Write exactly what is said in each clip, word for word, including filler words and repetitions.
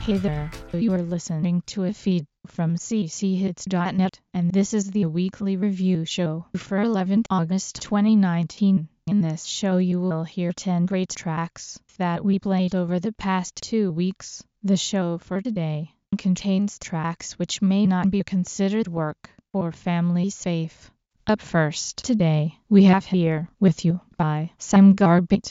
Hey there, you are listening to a feed from c c hits dot net, and this is the weekly review show for eleventh August twenty nineteen. In this show you will hear ten great tracks that we played over the past two weeks. The show for today contains tracks which may not be considered work or family safe. Up first today, we have Here With You by Sam Garbett.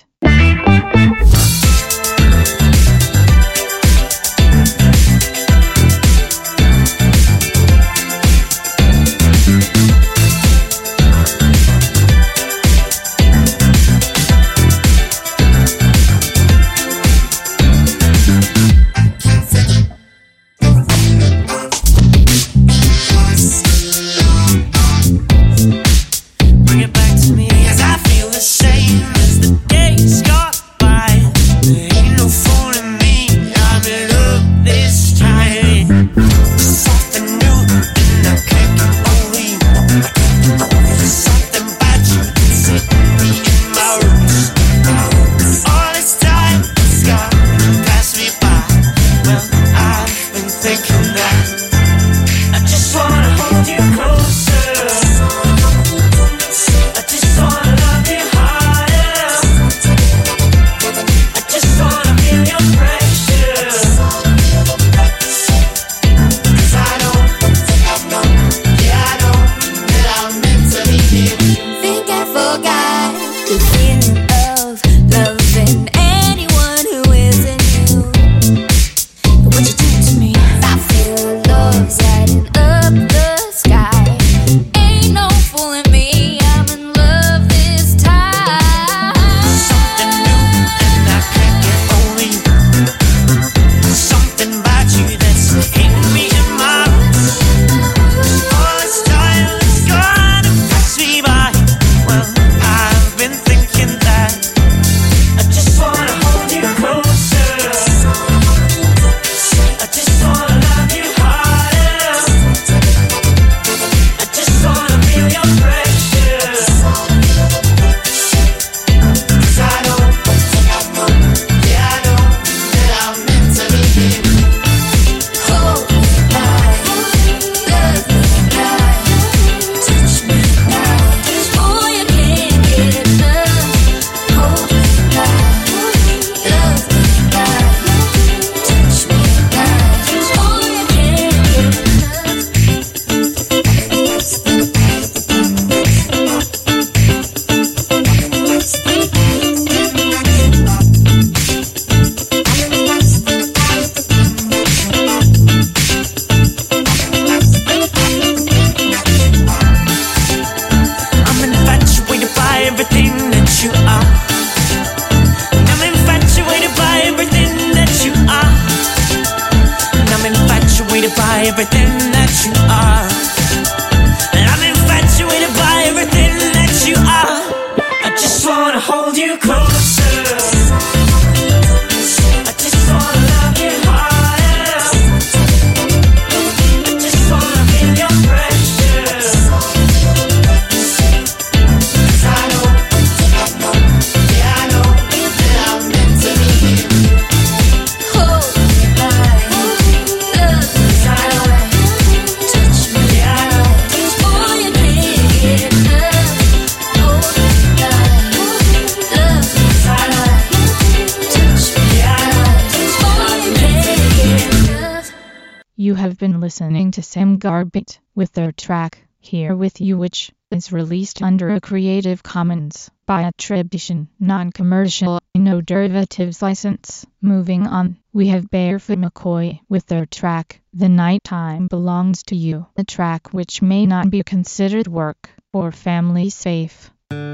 You have been listening to Sam Garbett with their track, Here With You, which is released under a Creative Commons by attribution, non-commercial, no derivatives license. Moving on, we have Barefoot McCoy with their track, The Nighttime Belongs to You, a track which may not be considered work or family safe.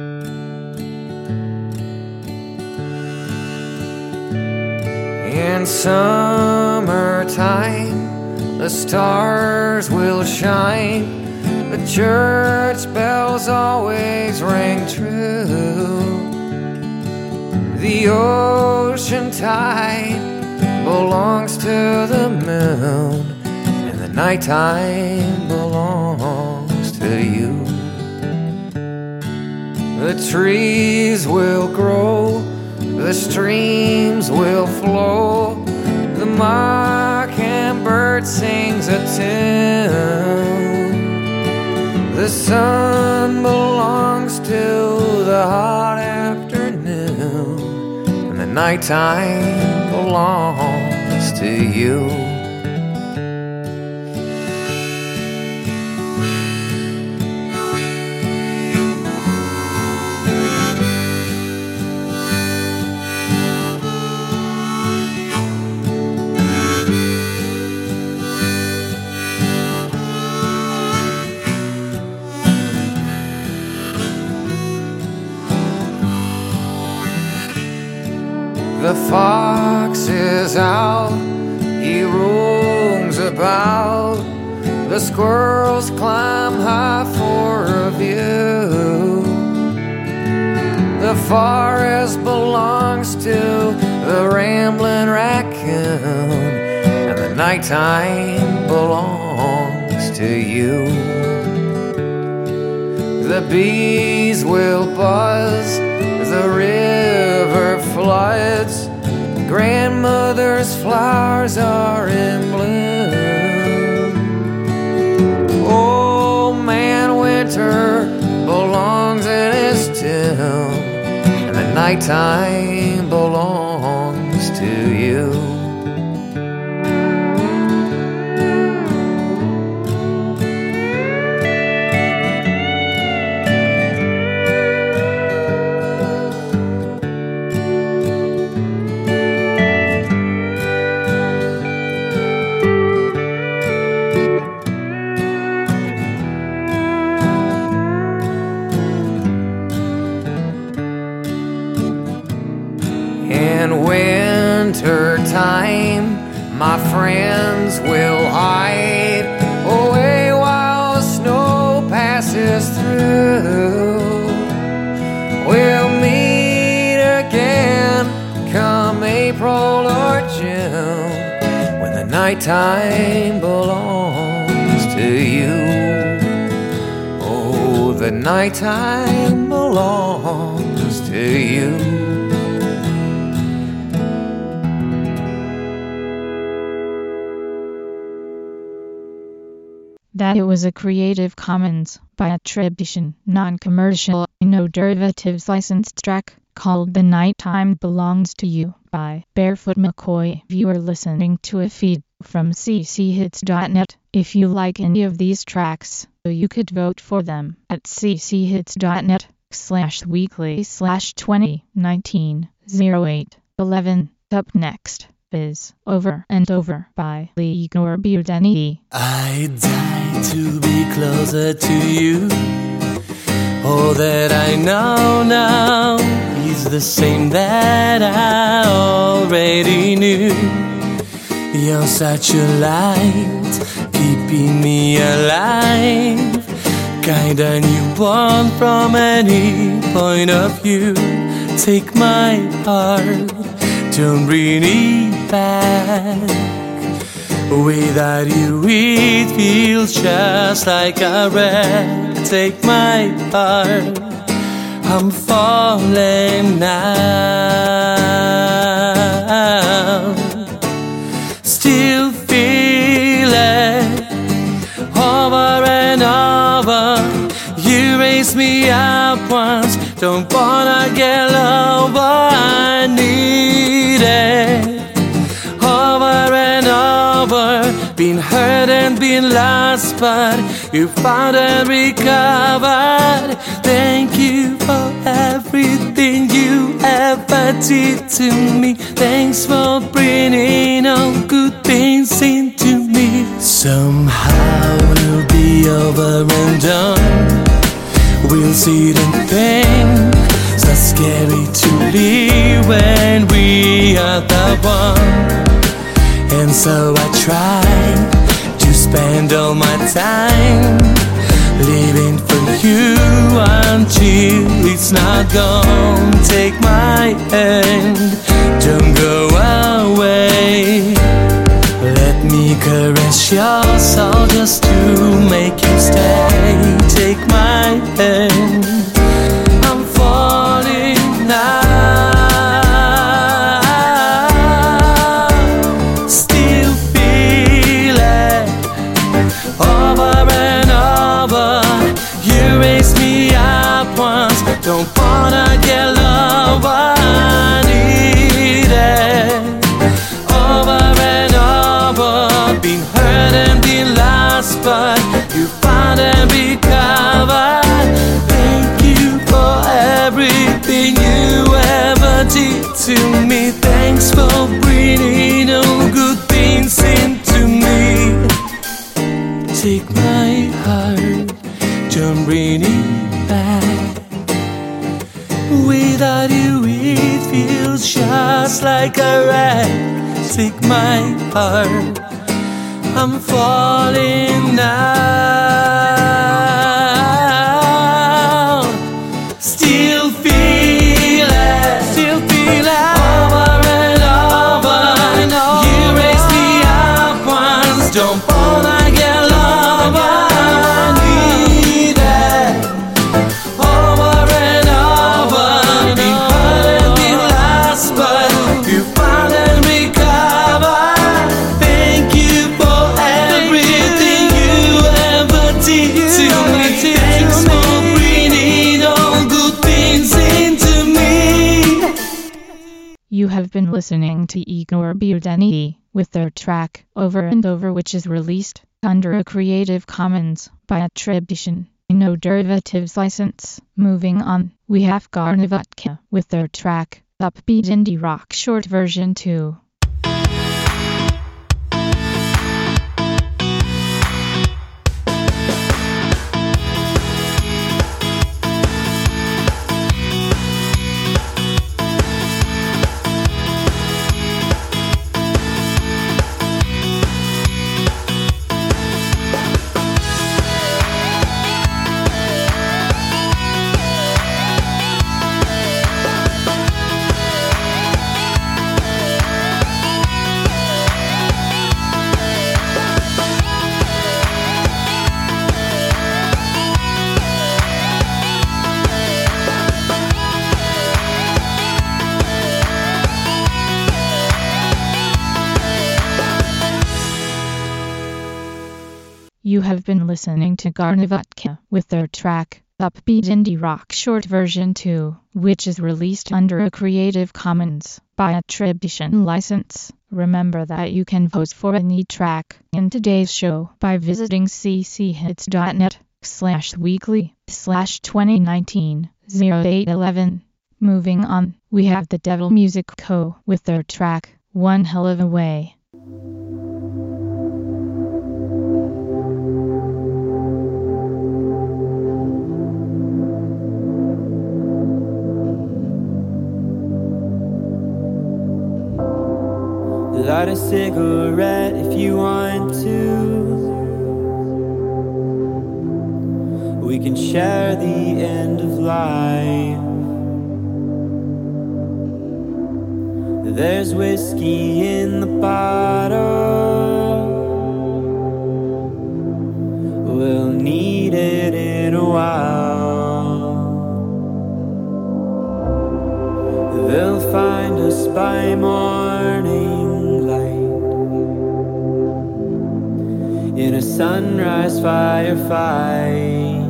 In summertime, the stars will shine, the church bells always ring true. The ocean tide belongs to the moon, and the nighttime belongs to you. The trees will grow, the streams will flow, the mockingbird sings a tune. The sun belongs to the hot afternoon, and the nighttime belongs to you. The fox is out, he roams about. The squirrels climb high for a view. The forest belongs to the rambling raccoon, and the nighttime belongs to you. The bees will buzz as the river floods. Grandmother's flowers are in bloom. Old man winter belongs in his tomb, and the nighttime belongs to you. In winter time, my friends will hide away while the snow passes through. We'll meet again come April or June, when the nighttime belongs to you. Oh, the nighttime belongs to you. That it was a Creative Commons by attribution, non-commercial, no derivatives licensed track called The Nighttime Belongs to You by Barefoot McCoy. You are listening to a feed from c c hits dot net. If you like any of these tracks, you could vote for them at c c hits dot net slash weekly slash twenty nineteen oh eight eleven. Up next is Over and Over by Igor Budeny. I die to be closer to you. All that I know now is the same that I already knew. You're such a light, keeping me alive. Kinda newborn from any point of view. Take my heart, don't bring it back. Without you it feels just like a wreck. Take my heart, I'm falling now. Still feel it over and over. You raise me up once, don't wanna get over. I need it over and over. Been hurt and been lost, but you found and recovered. Thank you for everything you ever did to me. Thanks for bringing all good things into me. Somehow we'll be over and done. We'll see the thing so scary to leave when we are the one. And so I try to spend all my time living for you until it's not gone. Take my hand, don't go away. Let me caress your soul just to make you stay. Take my hand, I'm falling now. Don't wanna get love, I need it. Over and over, been hurt and been lost, but you found and recovered. Thank you for everything you ever did to me. Thanks for bringing all good things into me. Take my heart, don't bring it back. Without you it feels just like a wreck. Take my heart, I'm falling now. Still feel it, still feel it. Over and over, you raise me up once. Don't wanna get love, I need it. Over and over, been hurt and been lost, but you found and recovered. Thank you for everything you ever did to me. Thanks for bringing all good things into me. You have been listening to Igor Budeni with their track Over and Over, which is released under a Creative Commons by attribution, no derivatives license. Moving on, we have Garnovatka with their track Upbeat Indie Rock Short Version two. You have been listening to Garnovatka with their track Upbeat Indie Rock Short Version two, which is released under a Creative Commons by attribution license. Remember that you can vote for any track in today's show by visiting cchits.net slash weekly slash 2019 08 11. Moving on, we have the Devil Music Co. with their track One Hell of a Way. Light a cigarette if you want to. We can share the end of life. There's whiskey in the bottle. We'll need it in a while. They'll find us by morning in a sunrise firefight.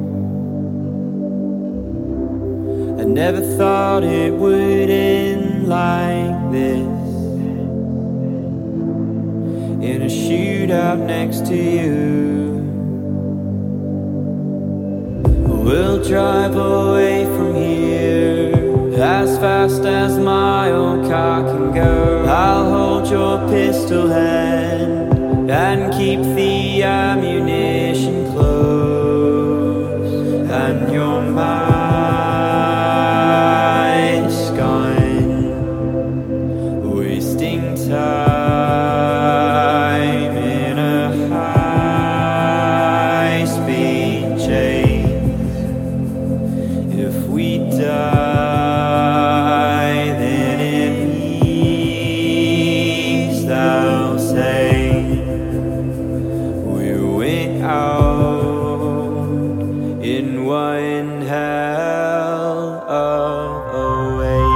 I never thought it would end like this, in a shootout next to you. We'll drive away from here as fast as my old car can go. I'll hold your pistol hand and keep the ammunition close, and your mind's gone, wasting time in a high-speed chase. If we die, then it means they'll say out in one hell of a way.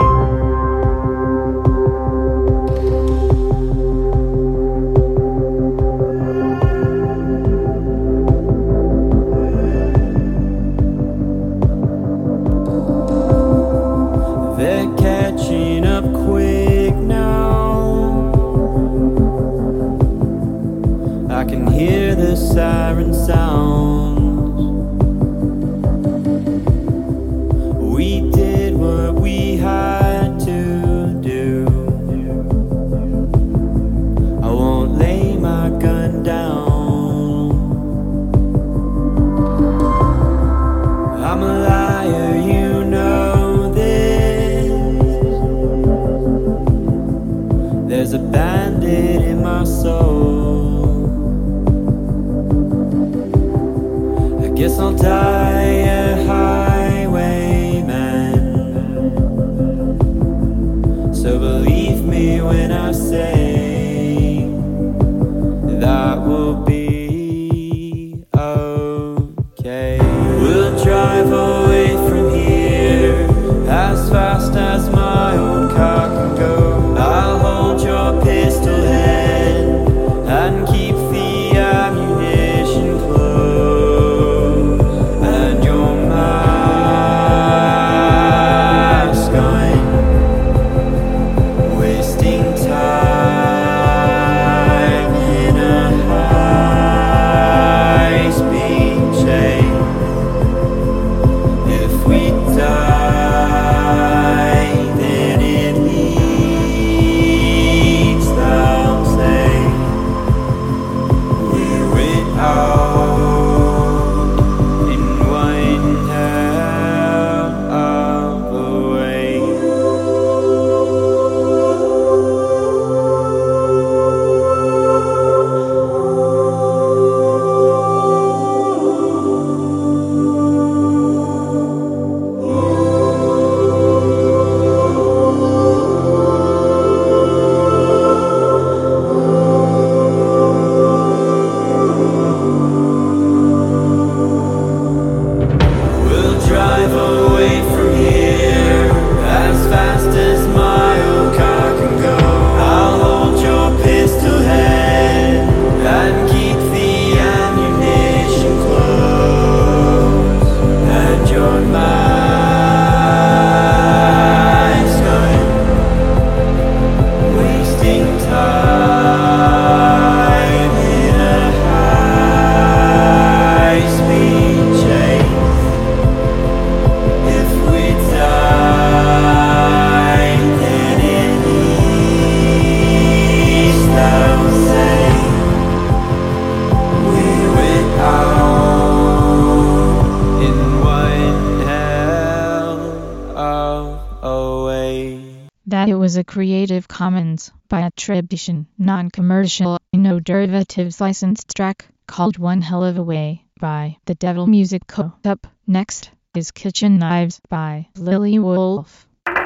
that it was a Creative Commons by attribution, non-commercial, no derivatives licensed track called One Hell of a Way by The Devil Music Co. Up next is Kitchen Knives by Lily Wolf.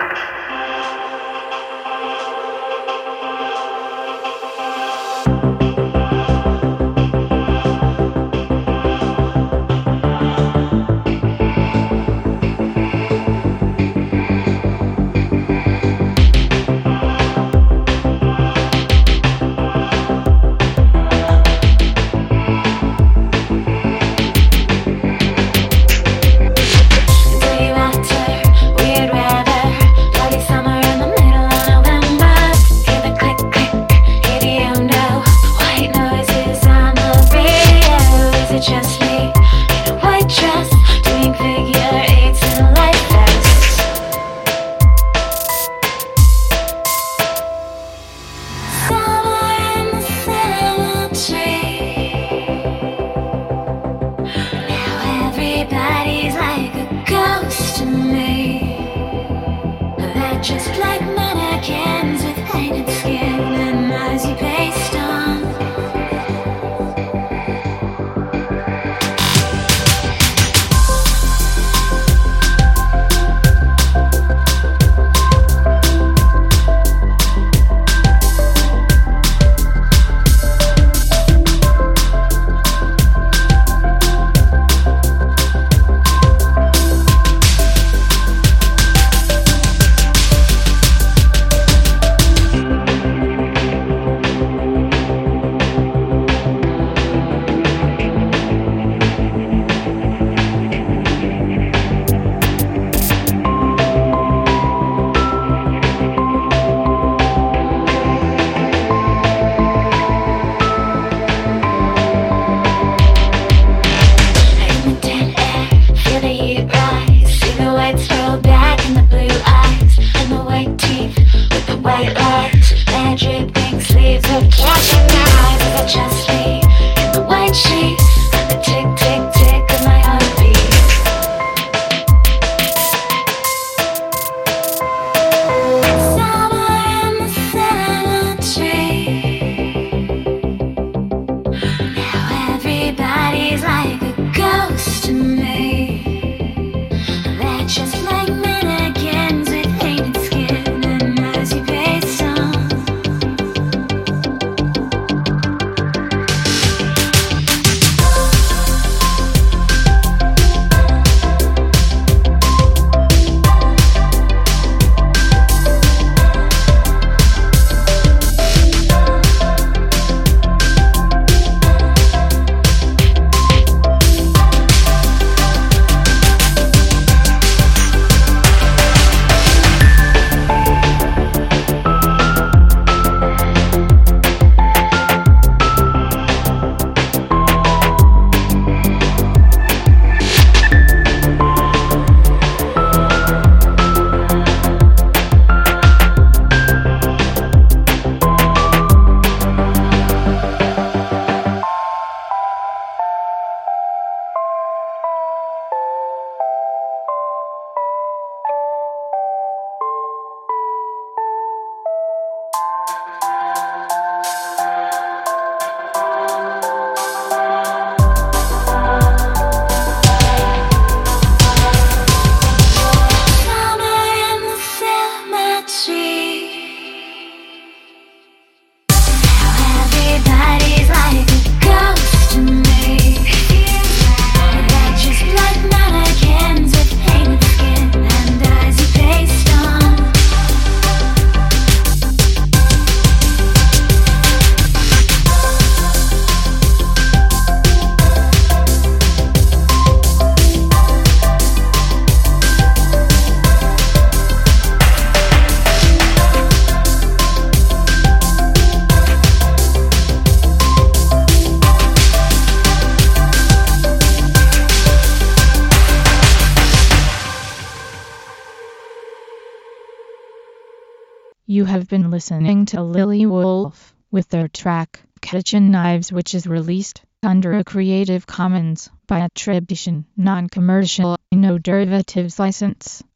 You have been listening to Lily Wolf with their track Kitchen Knives, which is released under a Creative Commons by attribution, non-commercial, no derivatives license.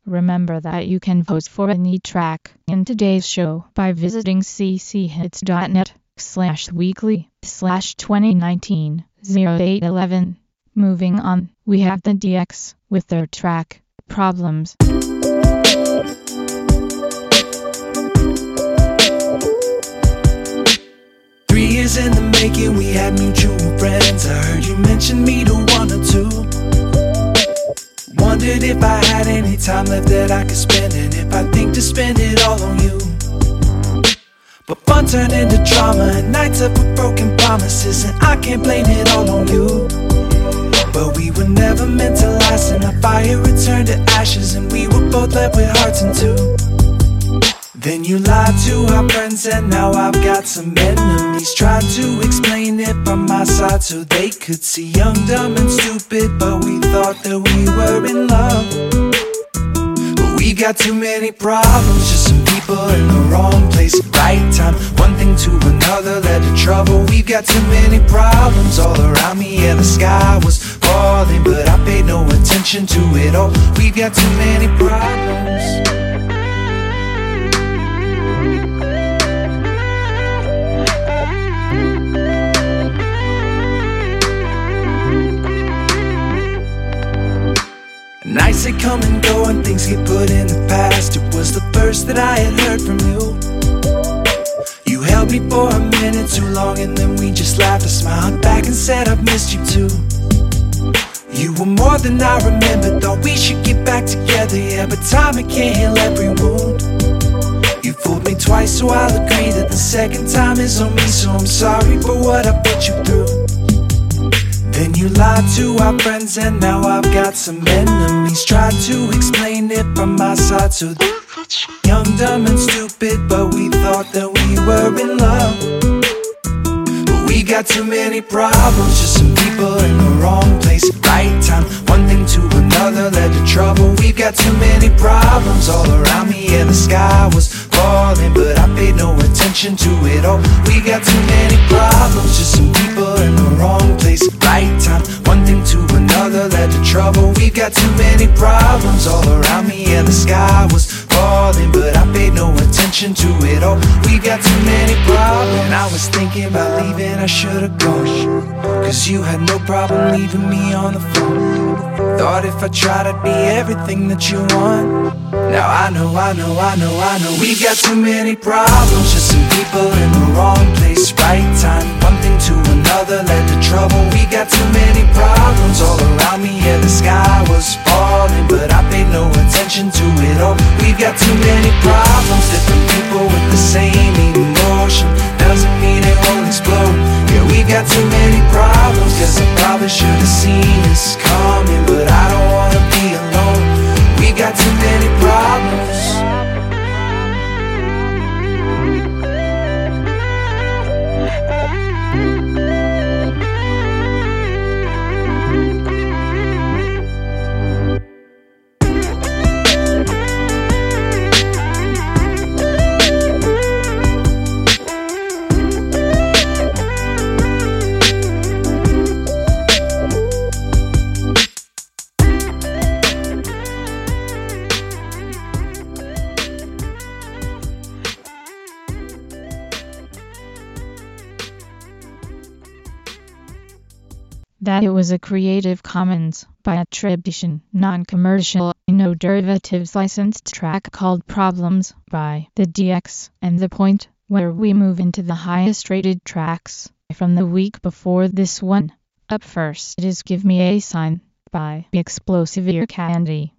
Remember that you can vote for any track in today's show by visiting cchits.net slash weekly slash 2019 0811. Moving on, we have the D X with their track, Problems. Three years in the making, we had mutual friends. I heard you mention me to one or two. Wondered if I had any time left that I could spend, and if I think to spend it all on you. But fun turned into drama, and nights up with broken promises, and I can't blame it all on you. But we were never meant to last, and our fire returned to ashes, and we were both left with hearts in two. Then you lied to our friends, and now I've got some enemies. Tried to explain it from my side so they could see young, dumb, and stupid, but we thought that we were in love. But we got too many problems, just some people in the wrong place at the right time. One thing to another led to trouble. We've got too many problems all around me, yeah, the sky was falling, but I paid no attention to it all. We've got too many problems. Nights that come and go and things get put in the past. It was the first that I had heard from you. You held me for a minute too long, and then we just laughed. I smiled back and said I've missed you too. You were more than I remembered, thought we should get back together, yeah, but time, it can't heal every wound. You fooled me twice, so I'll agree that the second time is on me. So I'm sorry for what I put you through. Then you lied to our friends, and now I've got some enemies. Tried to explain it from my side so they could see young, dumb, and stupid, but we thought that we were in love. But we got too many problems, just some people in the wrong place at the right time. One thing to another led to trouble. We've got too many problems all around me, yeah, the sky was falling, but I paid no attention to it all. We got too many problems, just some people in the wrong place at the right time. One thing to another led to trouble. We've got too many problems all around me, yeah, the sky was falling, but I paid no attention to it all. We got too many problems. And I was thinking about leaving, I should've gone, cause you had no problem leaving me on the phone. Thought if I tried I'd be everything that you want. Now I know, I know, I know, I know. We got too many problems, just some people in the wrong place, right time. One thing to another led to trouble. We got too many problems all around me, yeah, the sky was falling, but I paid no attention to it all. We got too many problems, different people with the same emotion. Doesn't mean it won't explode. Yeah, we got too many problems, guess I probably should've seen this coming, but I don't wanna be alone. We got too many problems. That it was a Creative Commons by attribution, non-commercial, no derivatives licensed track called Problems by the D X, and the point where we move into the highest rated tracks from the week before this one. Up first it is Give Me a Sign by Explosive Ear Candy.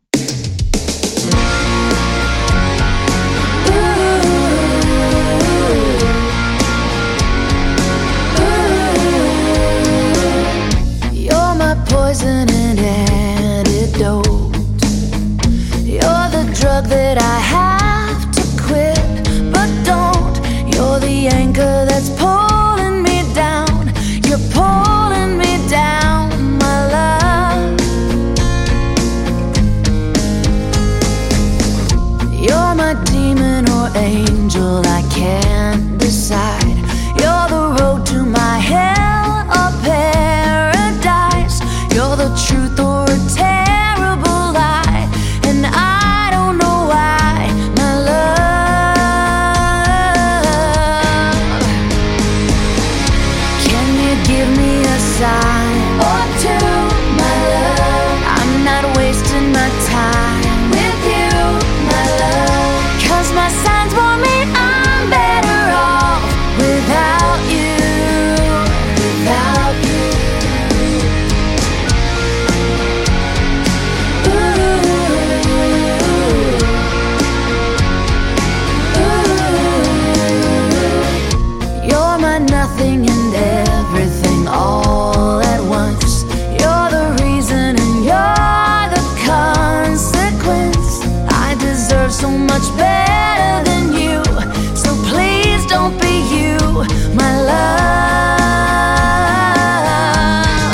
Poison and antidote. You're the drug that I have to quit, but don't. You're the anchor that's pulling me down. You're pulling me down, my love. You're my demon or angel, I can't decide. You're the road to my hell or paradise. You're the truth or a terrible lie, and I don't much better than you. So please don't be you, my love.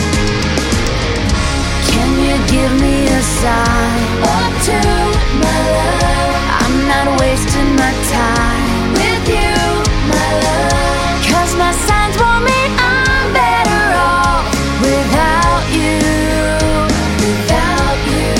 Can you give me a sign or two, my love? I'm not wasting my time with you, my love. 'Cause my signs warn me I'm better off without you, without you.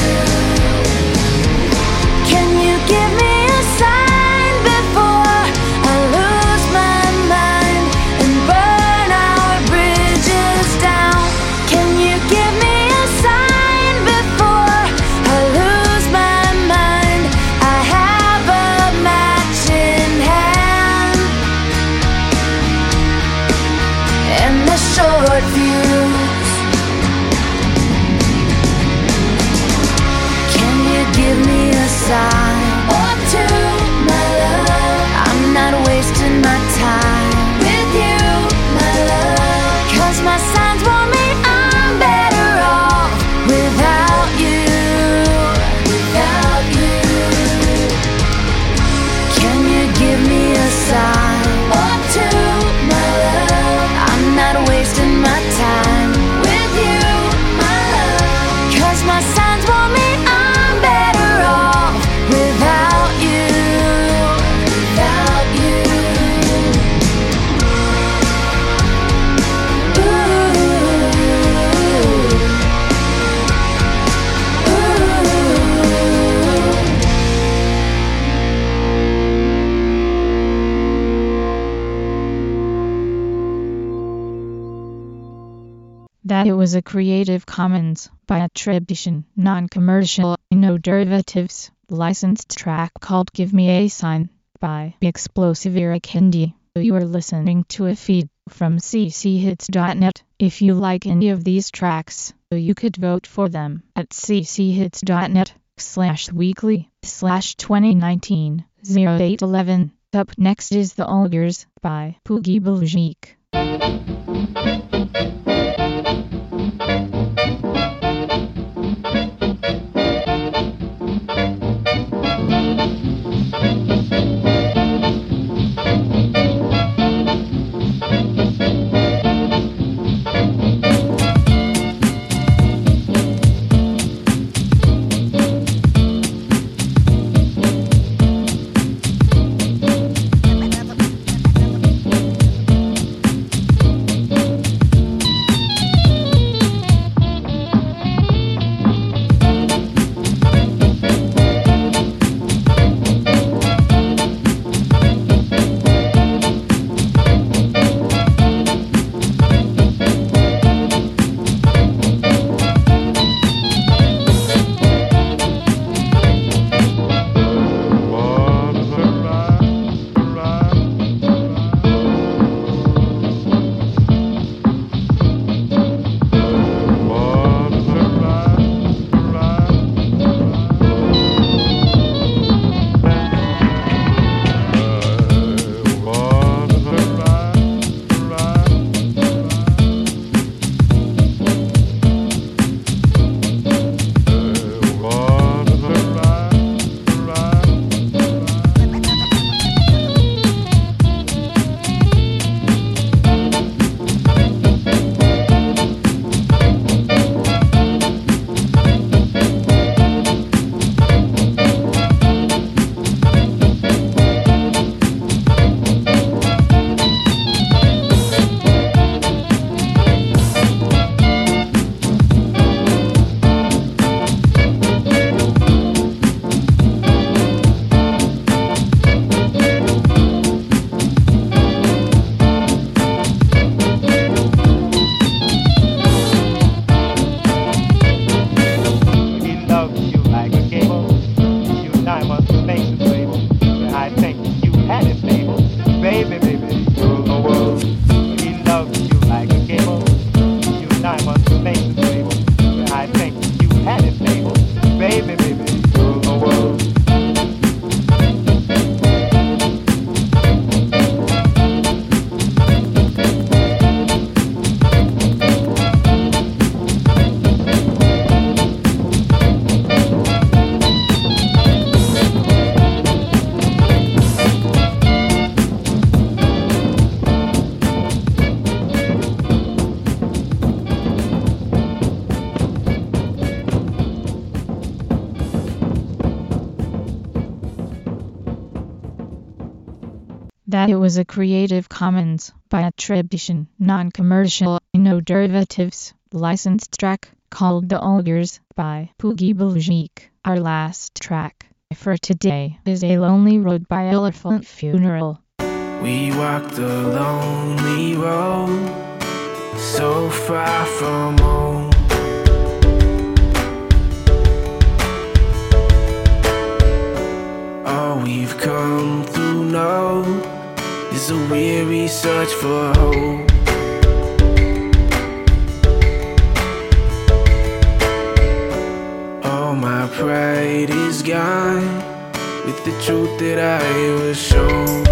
Can you give me a sign before I lose my mind and burn our bridges down? Can you give me a sign before I lose my mind? I have a match in hand and a short fuse. Can you give me a sign or two, my love? I'm not wasting my time with you, my love. 'Cause my signs warn me I'm better off without you, without you. Can you give me a sign or two, my love? I'm not wasting my time with you, my love. 'Cause my signs warn me I'm better off without you, without you. Ooh, That it was a Creative Commons by attribution, non-commercial, no derivatives, licensed track called Give Me a Sign by Explosive Eric Hindi. You are listening to a feed from c c hits dot net. If you like any of these tracks, you could vote for them at c c hits dot net slash weekly slash twenty nineteen oh eight eleven. Up next is The Olgers by Poogie Buljeek. that it was a Creative Commons by attribution, non-commercial, no derivatives, licensed track called The Ogres by Poogie Bulgik. Our last track for today is A Lonely Road by Elephant Funeral. We walked a lonely road, so far from home. All we've come to know is a weary search for hope. All my pride is gone with the truth that I was shown.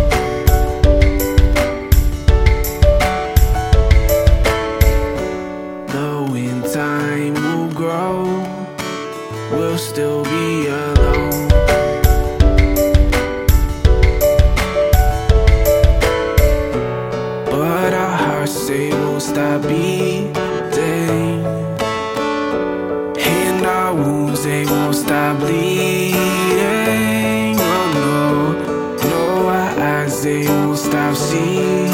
Though in time will grow, we'll still be alone. But our hearts say won't stop beating, and our wounds they won't stop bleeding. Oh no, no, our eyes they won't stop seeing,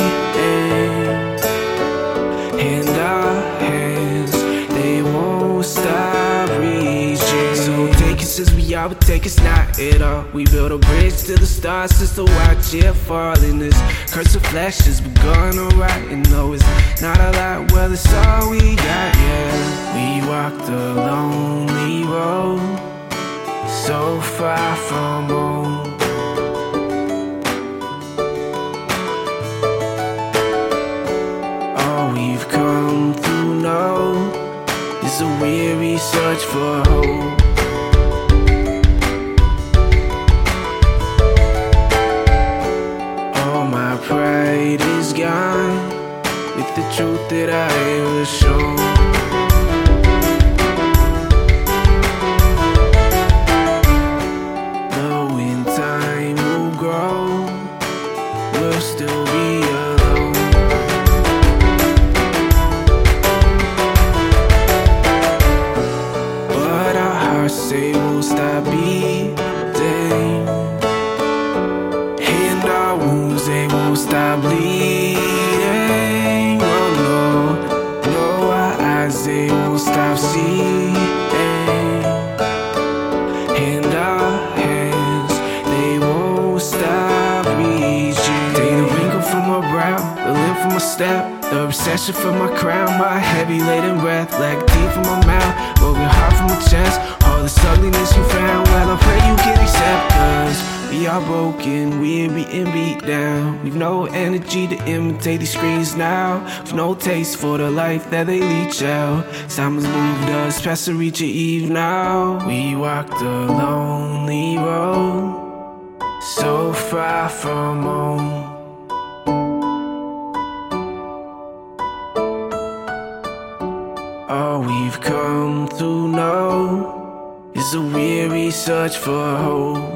and our hands they won't stop reaching. So take us as we are, but take us not at all. We built a bridge to the stars just to watch it fall. In this curse of flashes, but gone alright. And no, it's not a lot, well, it's all we got, yeah. We walked a lonely road, so far from home. All we've come to know is a weary search for hope. All my pride is gone with the truth that I was shown. Though in time will grow, we'll still be alone. But our hearts say we'll stop beating, and our wounds they won't stop bleeding. Oh no, no, our eyes they won't stop seeing, and our hands they won't stop reaching. Take the wrinkle from my brow, the limp from my step, the obsession from my crown, my heavy laden breath, like deep from my mouth, broken heart from my chest. All this ugliness you found, well I pray you can accept, cause we are broken, weary and beat down. We've no energy to imitate these screens now. We've no taste for the life that they leech out. Time has moved us past the reach of eve now. We walked a lonely road, so far from home. All we've come to know is a weary search for hope.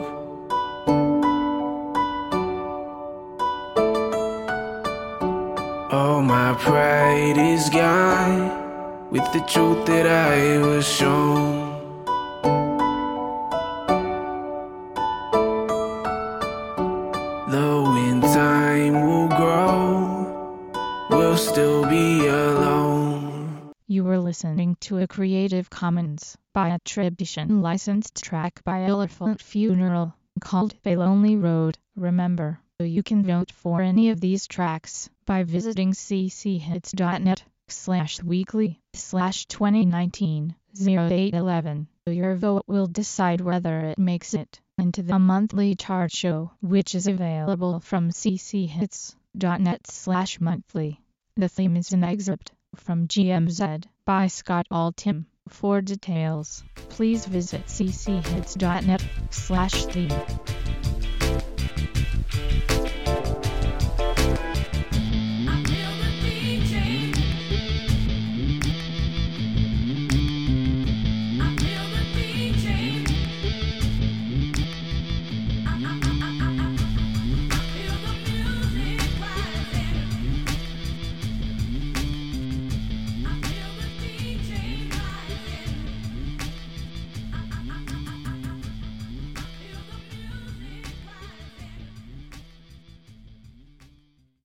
All my pride is gone with the truth that I was shown. Though in time will grow, we'll still be alone. You were listening to a Creative Commons by attribution licensed track by Elephant Funeral called A Lonely Road. Remember, you can vote for any of these tracks by visiting cchits.net slash weekly slash 2019 0811. Your vote will decide whether it makes it into the monthly chart show, which is available from cchits.net slash monthly. The theme is an excerpt from G M Z by Scott Altham. For details, please visit cchits.net slash theme.